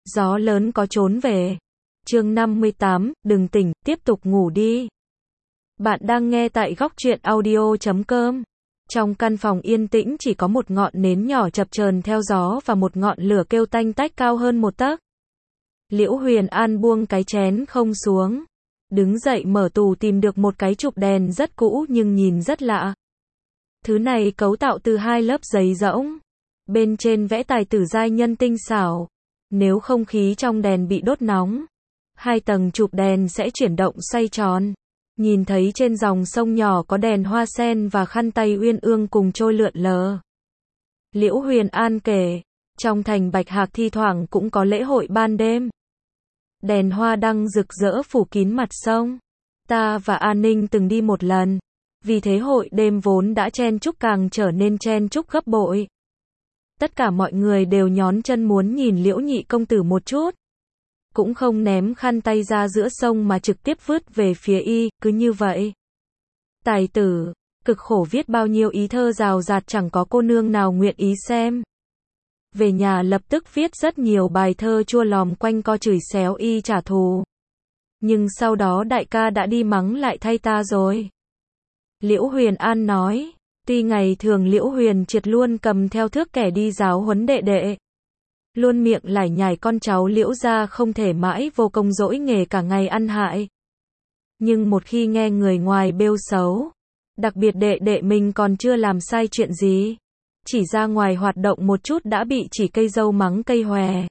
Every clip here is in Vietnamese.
Gió lớn có trốn về. Chương 58, đừng tỉnh, tiếp tục ngủ đi. Bạn đang nghe tại góc truyện audio.com. Trong căn phòng yên tĩnh chỉ có một ngọn nến nhỏ chập chờn theo gió và một ngọn lửa kêu tanh tách cao hơn một tấc. Liễu Huyền An buông cái chén không xuống. Đứng dậy mở tủ tìm được một cái chụp đèn rất cũ nhưng nhìn rất lạ. Thứ này cấu tạo từ hai lớp giấy rỗng. Bên trên vẽ tài tử giai nhân tinh xảo. Nếu không khí trong đèn bị đốt nóng, hai tầng chụp đèn sẽ chuyển động xoay tròn. Nhìn thấy trên dòng sông nhỏ có đèn hoa sen và khăn tay uyên ương cùng trôi lượn lờ. Liễu Huyền An kể, trong thành Bạch Hạc thi thoảng cũng có lễ hội ban đêm. Đèn hoa đăng rực rỡ phủ kín mặt sông. Ta và An Ninh từng đi một lần. Vì thế hội đêm vốn đã chen chúc càng trở nên chen chúc gấp bội. Tất cả mọi người đều nhón chân muốn nhìn Liễu nhị công tử một chút. Cũng không ném khăn tay ra giữa sông mà trực tiếp vứt về phía y, cứ như vậy. Tài tử, cực khổ viết bao nhiêu ý thơ rào rạt chẳng có cô nương nào nguyện ý xem. Về nhà lập tức viết rất nhiều bài thơ chua lòm quanh co chửi xéo y trả thù. Nhưng sau đó đại ca đã đi mắng lại thay ta rồi. Liễu Huyền An nói, tuy ngày thường Liễu Huyền Triệt luôn cầm theo thước kẻ đi giáo huấn đệ đệ. Luôn miệng lải nhải con cháu Liễu gia không thể mãi vô công dỗi nghề cả ngày ăn hại. Nhưng một khi nghe người ngoài bêu xấu, đặc biệt đệ đệ mình còn chưa làm sai chuyện gì, chỉ ra ngoài hoạt động một chút đã bị chỉ cây dâu mắng cây hòe.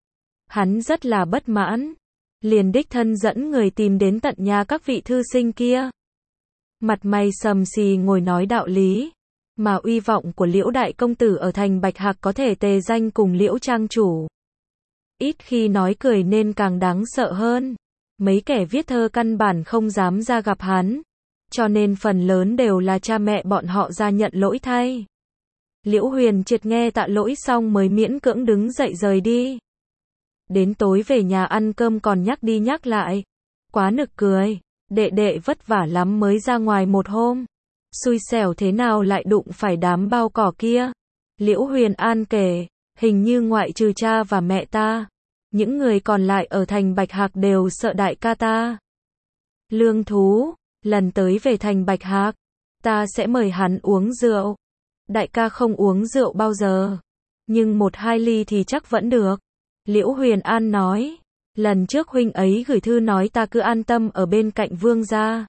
Hắn rất là bất mãn, liền đích thân dẫn người tìm đến tận nhà các vị thư sinh kia. Mặt mày sầm xì ngồi nói đạo lý, mà uy vọng của Liễu đại công tử ở thành Bạch Hạc có thể tề danh cùng Liễu trang chủ. Ít khi nói cười nên càng đáng sợ hơn. Mấy kẻ viết thơ căn bản không dám ra gặp hắn, cho nên phần lớn đều là cha mẹ bọn họ ra nhận lỗi thay. Liễu Huyền Triệt nghe tạ lỗi xong mới miễn cưỡng đứng dậy rời đi. Đến tối về nhà ăn cơm còn nhắc đi nhắc lại. Quá nực cười, đệ đệ vất vả lắm mới ra ngoài một hôm. Xui xẻo thế nào lại đụng phải đám bao cỏ kia. Liễu Huyền An kể, hình như ngoại trừ cha và mẹ ta, những người còn lại ở thành Bạch Hạc đều sợ đại ca ta. Lương Thú, lần tới về thành Bạch Hạc, ta sẽ mời hắn uống rượu. Đại ca không uống rượu bao giờ, nhưng 1-2 ly thì chắc vẫn được. Liễu Huyền An nói, lần trước huynh ấy gửi thư nói ta cứ an tâm ở bên cạnh vương gia.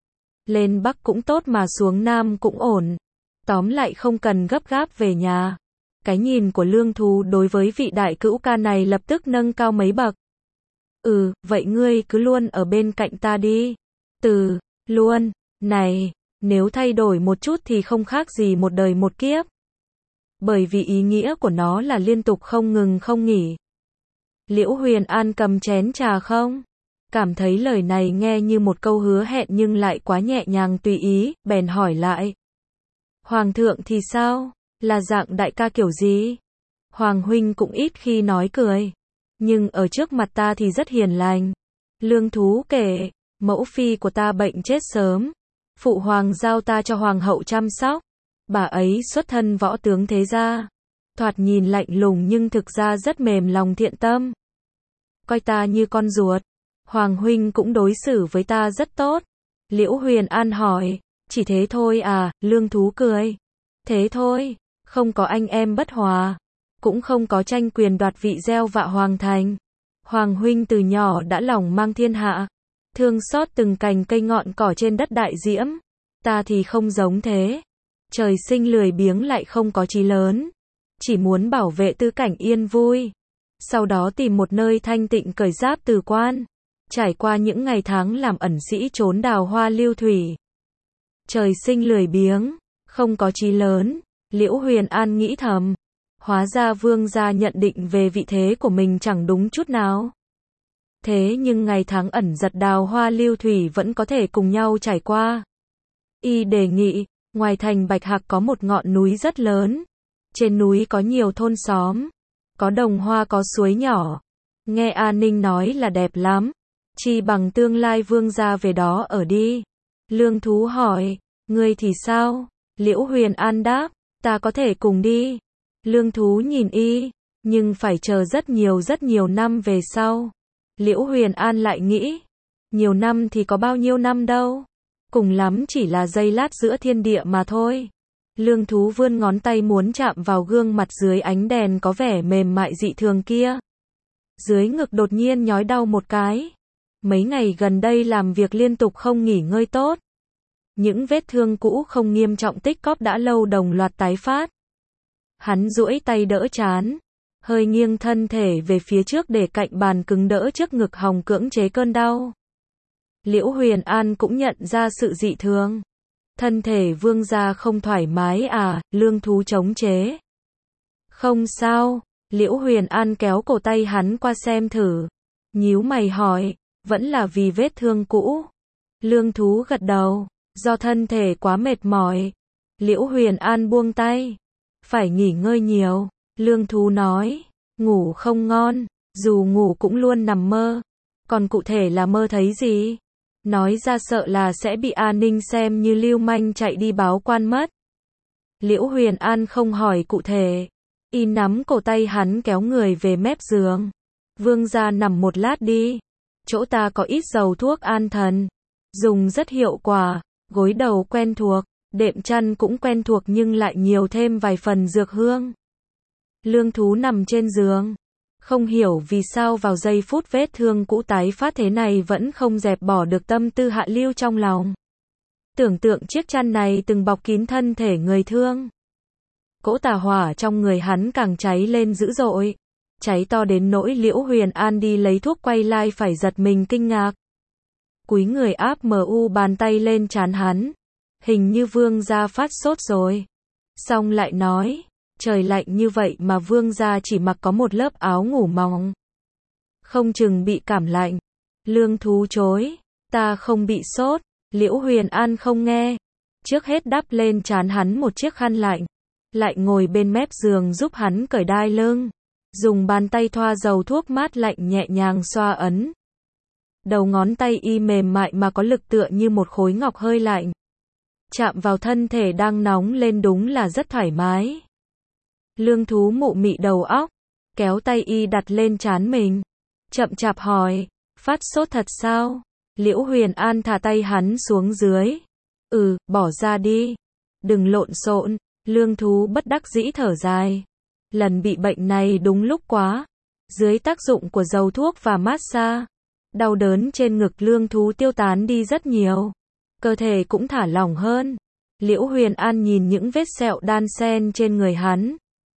Lên Bắc cũng tốt mà xuống Nam cũng ổn. Tóm lại không cần gấp gáp về nhà. Cái nhìn của Lương Thú đối với vị đại cữu ca này lập tức nâng cao mấy bậc. Vậy ngươi cứ luôn ở bên cạnh ta đi. Luôn, này, nếu thay đổi một chút thì không khác gì một đời một kiếp. Bởi vì ý nghĩa của nó là liên tục không ngừng không nghỉ. Liễu Huyền An cầm chén trà không? Cảm thấy lời này nghe như một câu hứa hẹn nhưng lại quá nhẹ nhàng tùy ý, bèn hỏi lại. Hoàng thượng thì sao? Là dạng đại ca kiểu gì? Hoàng huynh cũng ít khi nói cười, nhưng ở trước mặt ta thì rất hiền lành. Lương Thú kể, mẫu phi của ta bệnh chết sớm. Phụ hoàng giao ta cho hoàng hậu chăm sóc. Bà ấy xuất thân võ tướng thế gia. Thoạt nhìn lạnh lùng nhưng thực ra rất mềm lòng thiện tâm. Coi ta như con ruột. Hoàng huynh cũng đối xử với ta rất tốt. Liễu Huyền An hỏi, chỉ thế thôi à? Lương Thú cười. Thế thôi, không có anh em bất hòa, cũng không có tranh quyền đoạt vị gieo vạ hoàng thành. Hoàng huynh từ nhỏ đã lòng mang thiên hạ, thương xót từng cành cây ngọn cỏ trên đất đại diễm. Ta thì không giống thế. Trời sinh lười biếng lại không có chí lớn, chỉ muốn bảo vệ tư cảnh yên vui, sau đó tìm một nơi thanh tịnh cởi giáp từ quan. Trải qua những ngày tháng làm ẩn sĩ trốn đào hoa lưu thủy. Trời sinh lười biếng, không có chí lớn, Liễu Huyền An nghĩ thầm. Hóa ra vương gia nhận định về vị thế của mình chẳng đúng chút nào. Thế nhưng ngày tháng ẩn giật đào hoa lưu thủy vẫn có thể cùng nhau trải qua. Y đề nghị, ngoài thành Bạch Hạc có một ngọn núi rất lớn. Trên núi có nhiều thôn xóm, có đồng hoa có suối nhỏ. Nghe An Ninh nói là đẹp lắm. Chi bằng tương lai vương gia về đó ở đi. Lương Thú hỏi, ngươi thì sao? Liễu Huyền An đáp, ta có thể cùng đi. Lương Thú nhìn y, Nhưng phải chờ rất nhiều năm về sau. Liễu Huyền An lại nghĩ, nhiều năm thì có bao nhiêu năm đâu. Cùng lắm chỉ là giây lát giữa thiên địa mà thôi. Lương thú vươn ngón tay muốn chạm vào gương mặt dưới ánh đèn có vẻ mềm mại dị thường kia. Dưới ngực đột nhiên nhói đau một cái. Mấy ngày gần đây làm việc liên tục không nghỉ ngơi tốt. Những vết thương cũ không nghiêm trọng tích cóp đã lâu đồng loạt tái phát. Hắn duỗi tay đỡ trán, hơi nghiêng thân thể về phía trước để cạnh bàn cứng đỡ trước ngực hòng cưỡng chế cơn đau. Liễu Huyền An cũng nhận ra sự dị thường. Thân thể vương gia không thoải mái à, lương thú chống chế. Không sao, Liễu Huyền An kéo cổ tay hắn qua xem thử. Nhíu mày hỏi, vẫn là vì vết thương cũ. Lương thú gật đầu, do thân thể quá mệt mỏi. Liễu Huyền An buông tay. Phải nghỉ ngơi nhiều, lương thú nói, ngủ không ngon, dù ngủ cũng luôn nằm mơ. Còn cụ thể là mơ thấy gì? Nói ra sợ là sẽ bị an ninh xem như lưu manh chạy đi báo quan mất. Liễu Huyền An không hỏi cụ thể. Y nắm cổ tay hắn kéo người về mép giường. Vương gia nằm một lát đi. Chỗ ta có ít dầu thuốc an thần. Dùng rất hiệu quả. Gối đầu quen thuộc. Đệm chăn cũng quen thuộc nhưng lại nhiều thêm vài phần dược hương. Lương thú nằm trên giường. Không hiểu vì sao vào giây phút vết thương cũ tái phát thế này vẫn không dẹp bỏ được tâm tư hạ lưu trong lòng. Tưởng tượng chiếc chăn này từng bọc kín thân thể người thương. Cỗ tà hỏa trong người hắn càng cháy lên dữ dội. Cháy to đến nỗi Liễu Huyền An đi lấy thuốc quay lại phải giật mình kinh ngạc. Cúi người áp bàn tay lên trán hắn. Hình như vương gia phát sốt rồi. Xong lại nói, trời lạnh như vậy mà vương gia chỉ mặc có một lớp áo ngủ mỏng. Không chừng bị cảm lạnh. Lương thú chối, ta không bị sốt. Liễu Huyền An không nghe. Trước hết đắp lên trán hắn một chiếc khăn lạnh. Lại ngồi bên mép giường giúp hắn cởi đai lưng. Dùng bàn tay thoa dầu thuốc mát lạnh nhẹ nhàng xoa ấn. Đầu ngón tay y mềm mại mà có lực tựa như một khối ngọc hơi lạnh. Chạm vào thân thể đang nóng lên đúng là rất thoải mái. Lương thú mụ mị đầu óc, kéo tay y đặt lên trán mình. Chậm chạp hỏi, phát sốt thật sao? Liễu Huyền An thả tay hắn xuống dưới. Bỏ ra đi. Đừng lộn xộn. Lương thú bất đắc dĩ thở dài. Lần bị bệnh này đúng lúc quá. Dưới tác dụng của dầu thuốc và massage, đau đớn trên ngực lương thú tiêu tán đi rất nhiều. Cơ thể cũng thả lỏng hơn. Liễu Huyền An nhìn những vết sẹo đan xen trên người hắn.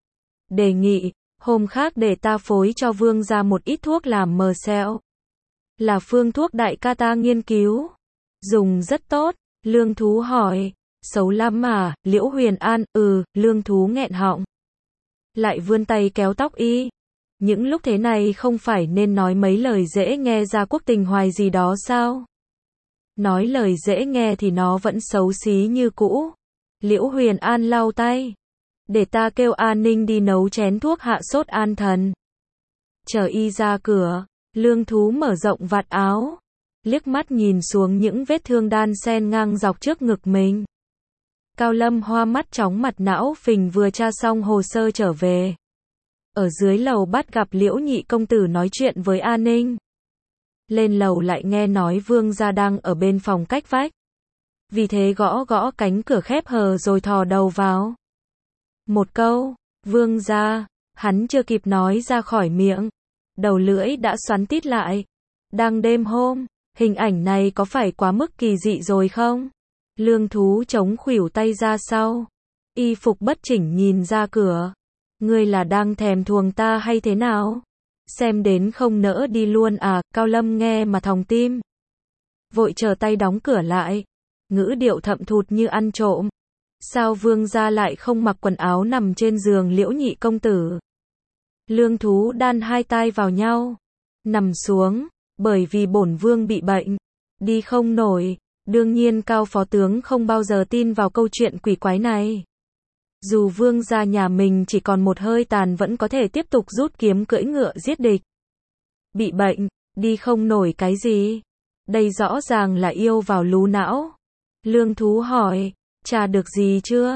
Đề nghị, hôm khác để ta phối cho vương gia một ít thuốc làm mờ sẹo. Là phương thuốc đại ca ta nghiên cứu. Dùng rất tốt. Lương thú hỏi, xấu lắm à? Liễu Huyền An, lương thú nghẹn họng. Lại vươn tay kéo tóc y. Những lúc thế này không phải nên nói mấy lời dễ nghe ra quốc tình hoài gì đó sao? Nói lời dễ nghe thì nó vẫn xấu xí như cũ. Liễu Huyền An lau tay. Để ta kêu an ninh đi nấu chén thuốc hạ sốt an thần. Chờ y ra cửa, lương thú mở rộng vạt áo. Liếc mắt nhìn xuống những vết thương đan xen ngang dọc trước ngực mình. Cao Lâm Hoa mắt chóng mặt não phình vừa tra xong hồ sơ trở về. Ở dưới lầu bắt gặp Liễu nhị công tử nói chuyện với an ninh. Lên lầu lại nghe nói vương gia đang ở bên phòng cách vách. Vì thế gõ gõ cánh cửa khép hờ rồi thò đầu vào. Một câu, vương gia, hắn chưa kịp nói ra khỏi miệng. Đầu lưỡi đã xoắn tít lại. Đang đêm hôm, hình ảnh này có phải quá mức kỳ dị rồi không? Lương thú chống khuỷu tay ra sau. Y phục bất chỉnh nhìn ra cửa. Ngươi là đang thèm thuồng ta hay thế nào? Xem đến không nỡ đi luôn à? Cao Lâm nghe mà thòng tim. Vội chờ tay đóng cửa lại. Ngữ điệu thậm thụt như ăn trộm. Sao vương gia lại không mặc quần áo nằm trên giường Liễu nhị công tử? Lương thú đan hai tay vào nhau. Nằm xuống. Bởi vì bổn vương bị bệnh. Đi không nổi. Đương nhiên Cao phó tướng không bao giờ tin vào câu chuyện quỷ quái này. Dù vương gia nhà mình chỉ còn một hơi tàn vẫn có thể tiếp tục rút kiếm cưỡi ngựa giết địch. Bị bệnh, đi không nổi cái gì? Đây rõ ràng là yêu vào lú não. Lương thú hỏi, tra được gì chưa?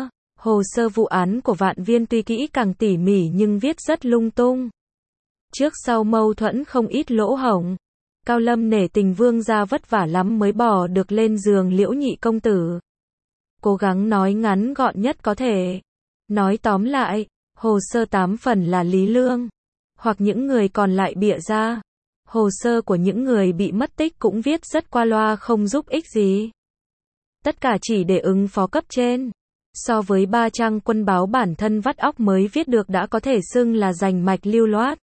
Hồ sơ vụ án của Vạn Viên tuy kỹ càng tỉ mỉ nhưng viết rất lung tung. Trước sau mâu thuẫn không ít lỗ hổng. Cao Lâm nể tình Vương gia vất vả lắm mới bỏ được lên giường Liễu nhị công tử. Cố gắng nói ngắn gọn nhất có thể. Nói tóm lại, hồ sơ 8 phần là lý lương, hoặc những người còn lại bịa ra. Hồ sơ của những người bị mất tích cũng viết rất qua loa không giúp ích gì. Tất cả chỉ để ứng phó cấp trên. So với 3 trang quân báo bản thân vắt óc mới viết được đã có thể xưng là rành mạch lưu loát.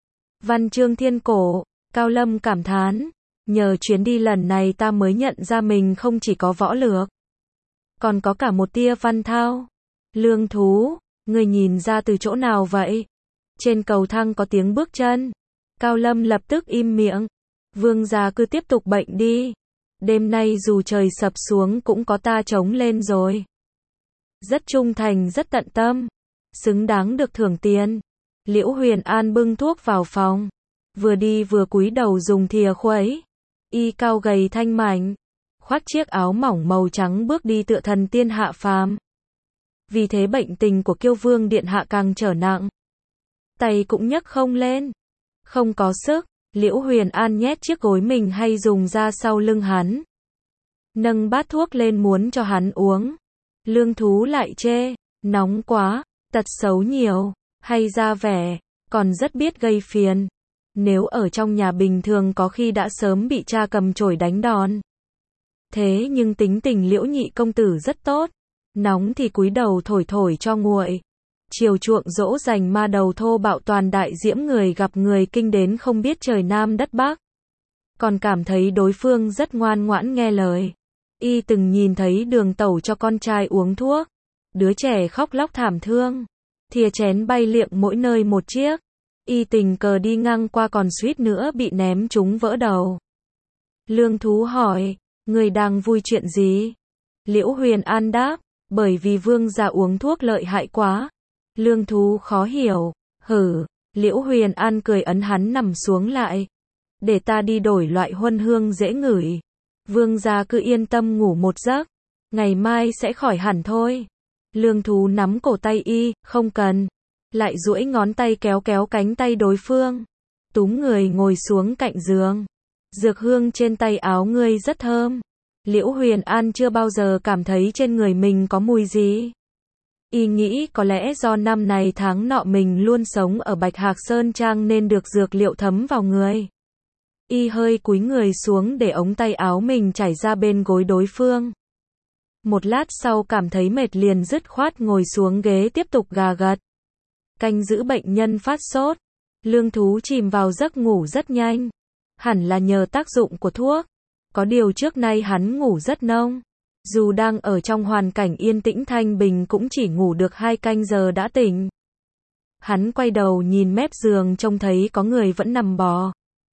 Văn chương thiên cổ, Cao Lâm cảm thán. Nhờ chuyến đi lần này ta mới nhận ra mình không chỉ có võ lược, còn có cả một tia văn thao. Lương Thú, người nhìn ra từ chỗ nào vậy? Trên cầu thang có tiếng bước chân. Cao Lâm lập tức im miệng. Vương gia cứ tiếp tục bệnh đi. Đêm nay dù trời sập xuống cũng có ta chống lên rồi. Rất trung thành, rất tận tâm. Xứng đáng được thưởng tiền. Liễu Huyền An bưng thuốc vào phòng. Vừa đi vừa cúi đầu dùng thìa khuấy. Y cao gầy thanh mảnh. Khoác chiếc áo mỏng màu trắng bước đi tựa thần tiên hạ phàm. Vì thế bệnh tình của Kiêu Vương điện hạ càng trở nặng. Tay cũng nhấc không lên. Không có sức, Liễu Huyền An nhét chiếc gối mình hay dùng ra sau lưng hắn. Nâng bát thuốc lên muốn cho hắn uống. Lương Thú lại chê, nóng quá, tật xấu nhiều, hay ra vẻ, còn rất biết gây phiền. Nếu ở trong nhà bình thường có khi đã sớm bị cha cầm chổi đánh đòn. Thế nhưng tính tình Liễu nhị công tử rất tốt. Nóng thì cúi đầu thổi thổi cho nguội. Chiều chuộng dỗ dành ma đầu thô bạo toàn đại diễm người gặp người kinh đến không biết trời Nam đất Bắc. Còn cảm thấy đối phương rất ngoan ngoãn nghe lời. Y từng nhìn thấy Đường Tẩu cho con trai uống thuốc. Đứa trẻ khóc lóc thảm thương. Thìa chén bay liệng mỗi nơi một chiếc. Y tình cờ đi ngang qua còn suýt nữa bị ném trúng vỡ đầu. Lương Thú hỏi, người đang vui chuyện gì? Liễu Huyền An đáp, bởi vì Vương gia uống thuốc lợi hại quá. Lương Thú khó hiểu, hử, Liễu Huyền An cười ấn hắn nằm xuống lại. Để ta đi đổi loại huân hương dễ ngửi. Vương gia cứ yên tâm ngủ một giấc. Ngày mai sẽ khỏi hẳn thôi. Lương Thú nắm cổ tay y, không cần. Lại duỗi ngón tay kéo kéo cánh tay đối phương. Túm người ngồi xuống cạnh giường. Dược hương trên tay áo ngươi rất thơm. Liễu Huyền An chưa bao giờ cảm thấy trên người mình có mùi gì. Y nghĩ có lẽ do năm này tháng nọ mình luôn sống ở Bạch Hạc Sơn Trang nên được dược liệu thấm vào người. Y hơi cúi người xuống để ống tay áo mình chảy ra bên gối đối phương. Một lát sau cảm thấy mệt liền dứt khoát ngồi xuống ghế tiếp tục gà gật. Canh giữ bệnh nhân phát sốt. Lương Thú chìm vào giấc ngủ rất nhanh. Hẳn là nhờ tác dụng của thuốc. Có điều trước nay hắn ngủ rất nông. Dù đang ở trong hoàn cảnh yên tĩnh thanh bình cũng chỉ ngủ được 2 canh giờ đã tỉnh. Hắn quay đầu nhìn mép giường trông thấy có người vẫn nằm bò.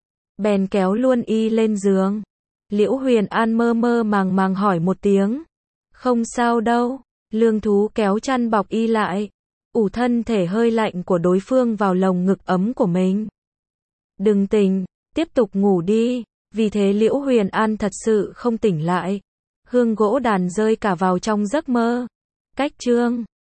Bèn kéo luôn y lên giường. Liễu Huyền An mơ mơ màng màng hỏi một tiếng. Không sao đâu. Lương Thú kéo chăn bọc y lại. Ủ thân thể hơi lạnh của đối phương vào lồng ngực ấm của mình. Đừng tỉnh, tiếp tục ngủ đi. Vì thế Liễu Huyền An thật sự không tỉnh lại. Hương gỗ đàn rơi cả vào trong giấc mơ. Cách chương